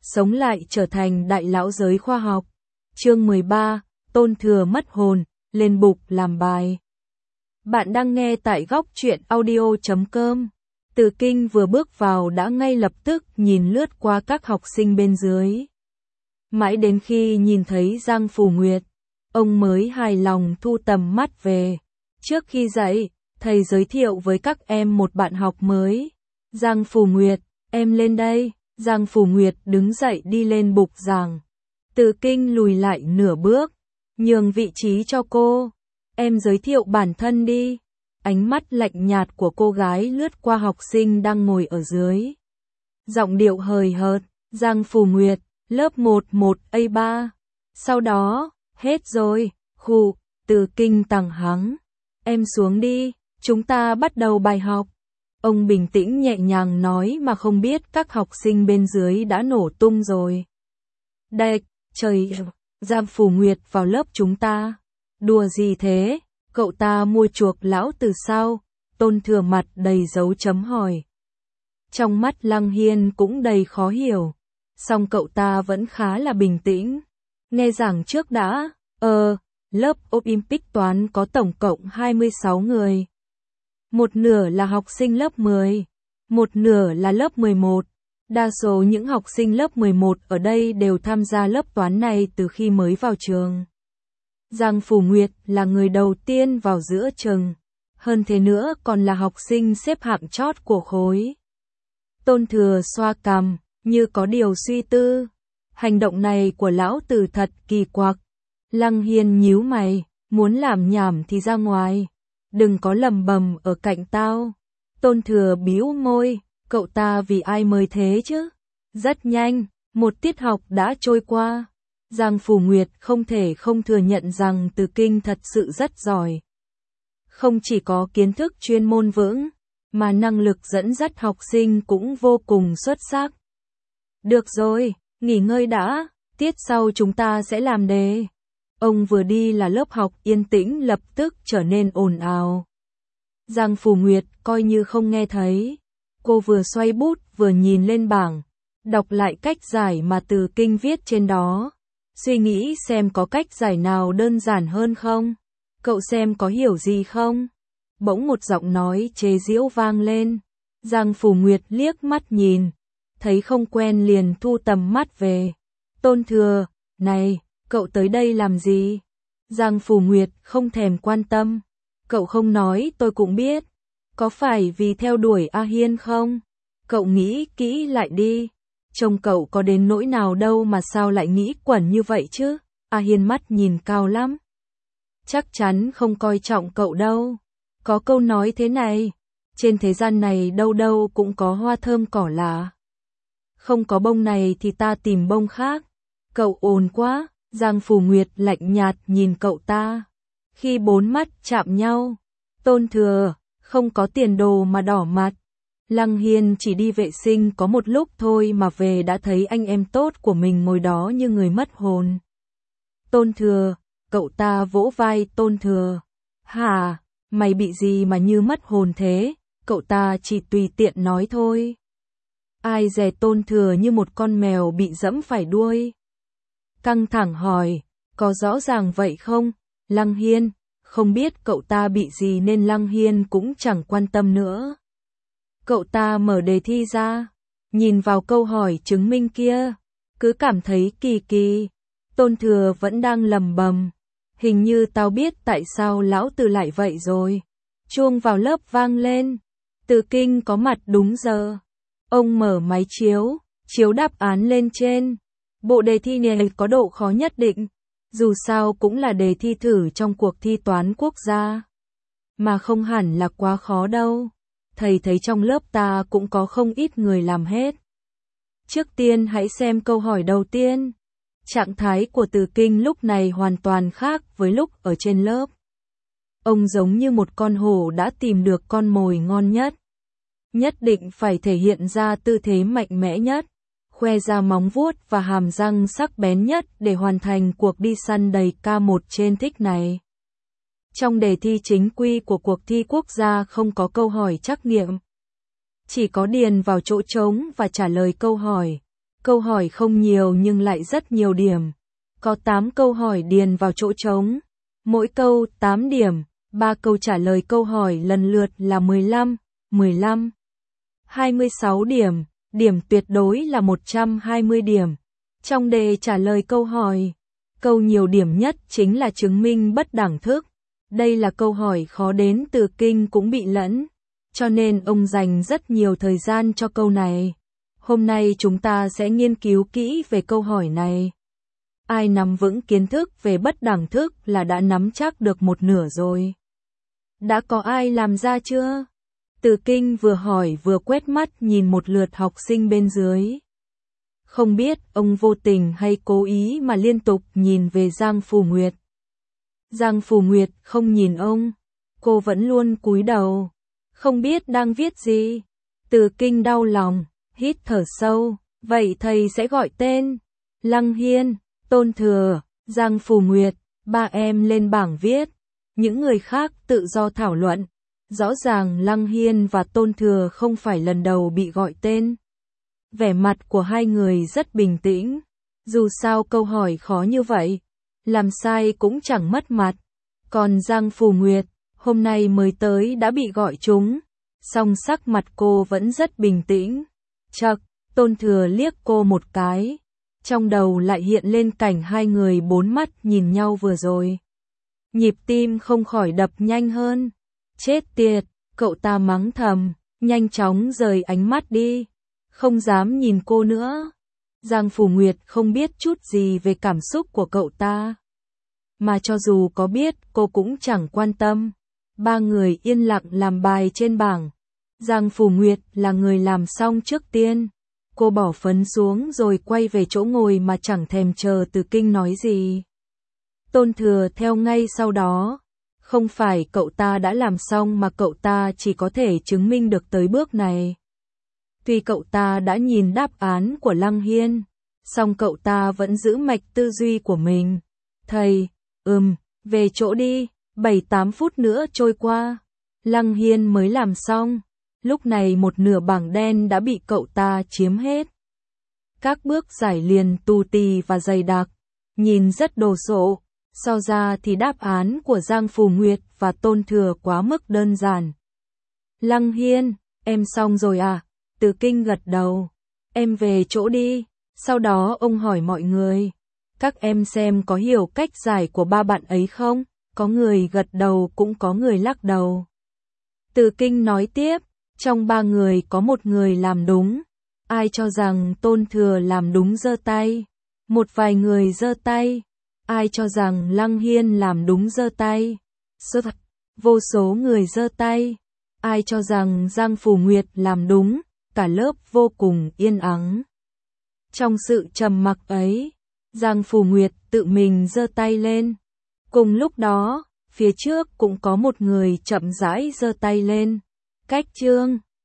sống lại trở thành đại lão giới khoa học. Chương 13, Tôn Thừa mất hồn, lên bục làm bài. Bạn đang nghe tại góc truyện audio.com. Từ Kinh vừa bước vào đã ngay lập tức nhìn lướt qua các học sinh bên dưới. Mãi đến khi nhìn thấy Giang Phủ Nguyệt, ông mới hài lòng thu tầm mắt về. Trước khi dạy, thầy giới thiệu với các em một bạn học mới. Giang Phủ Nguyệt, em lên đây. Giang Phủ Nguyệt đứng dậy đi lên bục giảng. Từ Kinh lùi lại nửa bước, nhường vị trí cho cô. Em giới thiệu bản thân đi. Ánh mắt lạnh nhạt của cô gái lướt qua học sinh đang ngồi ở dưới. Giọng điệu hời hợt, Giang Phủ Nguyệt, lớp 11A3. Sau đó, hết rồi, khụ, Từ Kinh tằng hắng. Em xuống đi, chúng ta bắt đầu bài học. Ông bình tĩnh nhẹ nhàng nói mà không biết các học sinh bên dưới đã nổ tung rồi. Đệch, trời, Giang Phủ Nguyệt vào lớp chúng ta. Đùa gì thế, cậu ta mua chuộc lão từ sao? Tôn Thừa mặt đầy dấu chấm hỏi. Trong mắt Lăng Hiên cũng đầy khó hiểu. Song cậu ta vẫn khá là bình tĩnh. Nghe giảng trước đã, lớp Olympic toán có tổng cộng 26 người. Một nửa là học sinh lớp 10, một nửa là lớp 11. Đa số những học sinh lớp 11 ở đây đều tham gia lớp toán này từ khi mới vào trường. Giang Phủ Nguyệt là người đầu tiên vào giữa chừng, hơn thế nữa còn là học sinh xếp hạng chót của khối. Tôn Thừa xoa cằm, như có điều suy tư. Hành động này của lão tử thật kỳ quặc. Lăng Hiên nhíu mày, muốn làm nhảm thì ra ngoài. Đừng có lầm bầm ở cạnh tao. Tôn Thừa bĩu môi, cậu ta vì ai mời thế chứ? Rất nhanh, một tiết học đã trôi qua. Giang Phủ Nguyệt không thể không thừa nhận rằng Từ Kinh thật sự rất giỏi. Không chỉ có kiến thức chuyên môn vững, mà năng lực dẫn dắt học sinh cũng vô cùng xuất sắc. Được rồi, nghỉ ngơi đã, tiết sau chúng ta sẽ làm đề. Ông vừa đi là lớp học yên tĩnh lập tức trở nên ồn ào. Giang Phủ Nguyệt coi như không nghe thấy. Cô vừa xoay bút vừa nhìn lên bảng, đọc lại cách giải mà Từ Kinh viết trên đó. Suy nghĩ xem có cách giải nào đơn giản hơn không? Cậu xem có hiểu gì không? Bỗng một giọng nói chế giễu vang lên. Giang Phủ Nguyệt liếc mắt nhìn, thấy không quen liền thu tầm mắt về. Tôn Thừa, này, cậu tới đây làm gì? Giang Phủ Nguyệt không thèm quan tâm. Cậu không nói tôi cũng biết. Có phải vì theo đuổi A Hiên không? Cậu nghĩ kỹ lại đi. Trông cậu có đến nỗi nào đâu mà sao lại nghĩ quẩn như vậy chứ? A Hiên mắt nhìn cao lắm. Chắc chắn không coi trọng cậu đâu. Có câu nói thế này, trên thế gian này đâu đâu cũng có hoa thơm cỏ lạ. Không có bông này thì ta tìm bông khác. Cậu ồn quá. Giang Phủ Nguyệt lạnh nhạt nhìn cậu ta. Khi bốn mắt chạm nhau, Tôn Thừa, không có tiền đồ mà đỏ mặt. Lăng Hiên chỉ đi vệ sinh có một lúc thôi mà về đã thấy anh em tốt của mình ngồi đó như người mất hồn. Tôn Thừa, cậu ta vỗ vai Tôn Thừa. Hả, mày bị gì mà như mất hồn thế? Cậu ta chỉ tùy tiện nói thôi. Ai dè Tôn Thừa như một con mèo bị dẫm phải đuôi. Căng thẳng hỏi, có rõ ràng vậy không? Lăng Hiên, không biết cậu ta bị gì nên Lăng Hiên cũng chẳng quan tâm nữa. Cậu ta mở đề thi ra, nhìn vào câu hỏi chứng minh kia, cứ cảm thấy kỳ kỳ. Tôn Thừa vẫn đang lầm bầm, hình như tao biết tại sao lão tử lại vậy rồi. Chuông vào lớp vang lên, Từ Kinh có mặt đúng giờ. Ông mở máy chiếu, chiếu đáp án lên trên. Bộ đề thi này có độ khó nhất định, dù sao cũng là đề thi thử trong cuộc thi toán quốc gia. Mà không hẳn là quá khó đâu. Thầy thấy trong lớp ta cũng có không ít người làm hết. Trước tiên hãy xem câu hỏi đầu tiên. Trạng thái của Từ Kinh lúc này hoàn toàn khác với lúc ở trên lớp. Ông giống như một con hổ đã tìm được con mồi ngon nhất. Nhất định phải thể hiện ra tư thế mạnh mẽ nhất, khoe ra móng vuốt và hàm răng sắc bén nhất để hoàn thành cuộc đi săn đầy K1 trên thích này. Trong đề thi chính quy của cuộc thi quốc gia không có câu hỏi trắc nghiệm. Chỉ có điền vào chỗ trống và trả lời câu hỏi. Câu hỏi không nhiều nhưng lại rất nhiều điểm. Có 8 câu hỏi điền vào chỗ trống. Mỗi câu 8 điểm, 3 câu trả lời câu hỏi lần lượt là 15, 15, 26 điểm, điểm tuyệt đối là 120 điểm. Trong đề trả lời câu hỏi, câu nhiều điểm nhất chính là chứng minh bất đẳng thức. Đây là câu hỏi khó đến từ kinh cũng bị lẫn, cho nên ông dành rất nhiều thời gian cho câu này. Hôm nay chúng ta sẽ nghiên cứu kỹ về câu hỏi này. Ai nắm vững kiến thức về bất đẳng thức là đã nắm chắc được một nửa rồi. Đã có ai làm ra chưa? Từ Kinh vừa hỏi vừa quét mắt nhìn một lượt học sinh bên dưới. Không biết ông vô tình hay cố ý mà liên tục nhìn về Giang Phù Nguyệt. Giang Phù Nguyệt không nhìn ông, cô vẫn luôn cúi đầu, không biết đang viết gì. Từ Kinh đau lòng, hít thở sâu, vậy thầy sẽ gọi tên. Lăng Hiên, Tôn Thừa, Giang Phù Nguyệt, ba em lên bảng viết, những người khác tự do thảo luận. Rõ ràng Lăng Hiên và Tôn Thừa không phải lần đầu bị gọi tên. Vẻ mặt của hai người rất bình tĩnh, dù sao câu hỏi khó như vậy, làm sai cũng chẳng mất mặt. Còn Giang Phù Nguyệt, hôm nay mới tới đã bị gọi trúng, song sắc mặt cô vẫn rất bình tĩnh. Chậc, Tôn Thừa liếc cô một cái, trong đầu lại hiện lên cảnh hai người bốn mắt nhìn nhau vừa rồi. Nhịp tim không khỏi đập nhanh hơn. Chết tiệt, cậu ta mắng thầm, nhanh chóng rời ánh mắt đi, không dám nhìn cô nữa. Giang Phù Nguyệt không biết chút gì về cảm xúc của cậu ta, mà cho dù có biết cô cũng chẳng quan tâm. Ba người yên lặng làm bài trên bảng. Giang Phù Nguyệt là người làm xong trước tiên. Cô bỏ phấn xuống rồi quay về chỗ ngồi mà chẳng thèm chờ Từ Kinh nói gì. Tôn Thừa theo ngay sau đó. Không phải cậu ta đã làm xong mà cậu ta chỉ có thể chứng minh được tới bước này. Tuy cậu ta đã nhìn đáp án của Lăng Hiên, song cậu ta vẫn giữ mạch tư duy của mình. Thầy, về chỗ đi, 7-8 phút nữa trôi qua. Lăng Hiên mới làm xong. Lúc này một nửa bảng đen đã bị cậu ta chiếm hết. Các bước giải liền tù tì và dày đặc, nhìn rất đồ sộ. So ra thì đáp án của Giang Phù Nguyệt và Tôn Thừa quá mức đơn giản. Lăng Hiên, em xong rồi à? Từ Kinh gật đầu. Em về chỗ đi. Sau đó ông hỏi mọi người. Các em xem có hiểu cách giải của ba bạn ấy không? Có người gật đầu cũng có người lắc đầu. Từ Kinh nói tiếp. Trong ba người có một người làm đúng. Ai cho rằng Tôn Thừa làm đúng giơ tay. Một vài người giơ tay. Ai cho rằng Lăng Hiên làm đúng giơ tay. Vô số người giơ tay. Ai cho rằng Giang Phù Nguyệt làm đúng. Cả lớp vô cùng yên ắng. Trong sự trầm mặc ấy, Giang Phù Nguyệt tự mình giơ tay lên. Cùng lúc đó, phía trước cũng có một người chậm rãi giơ tay lên. Cách chương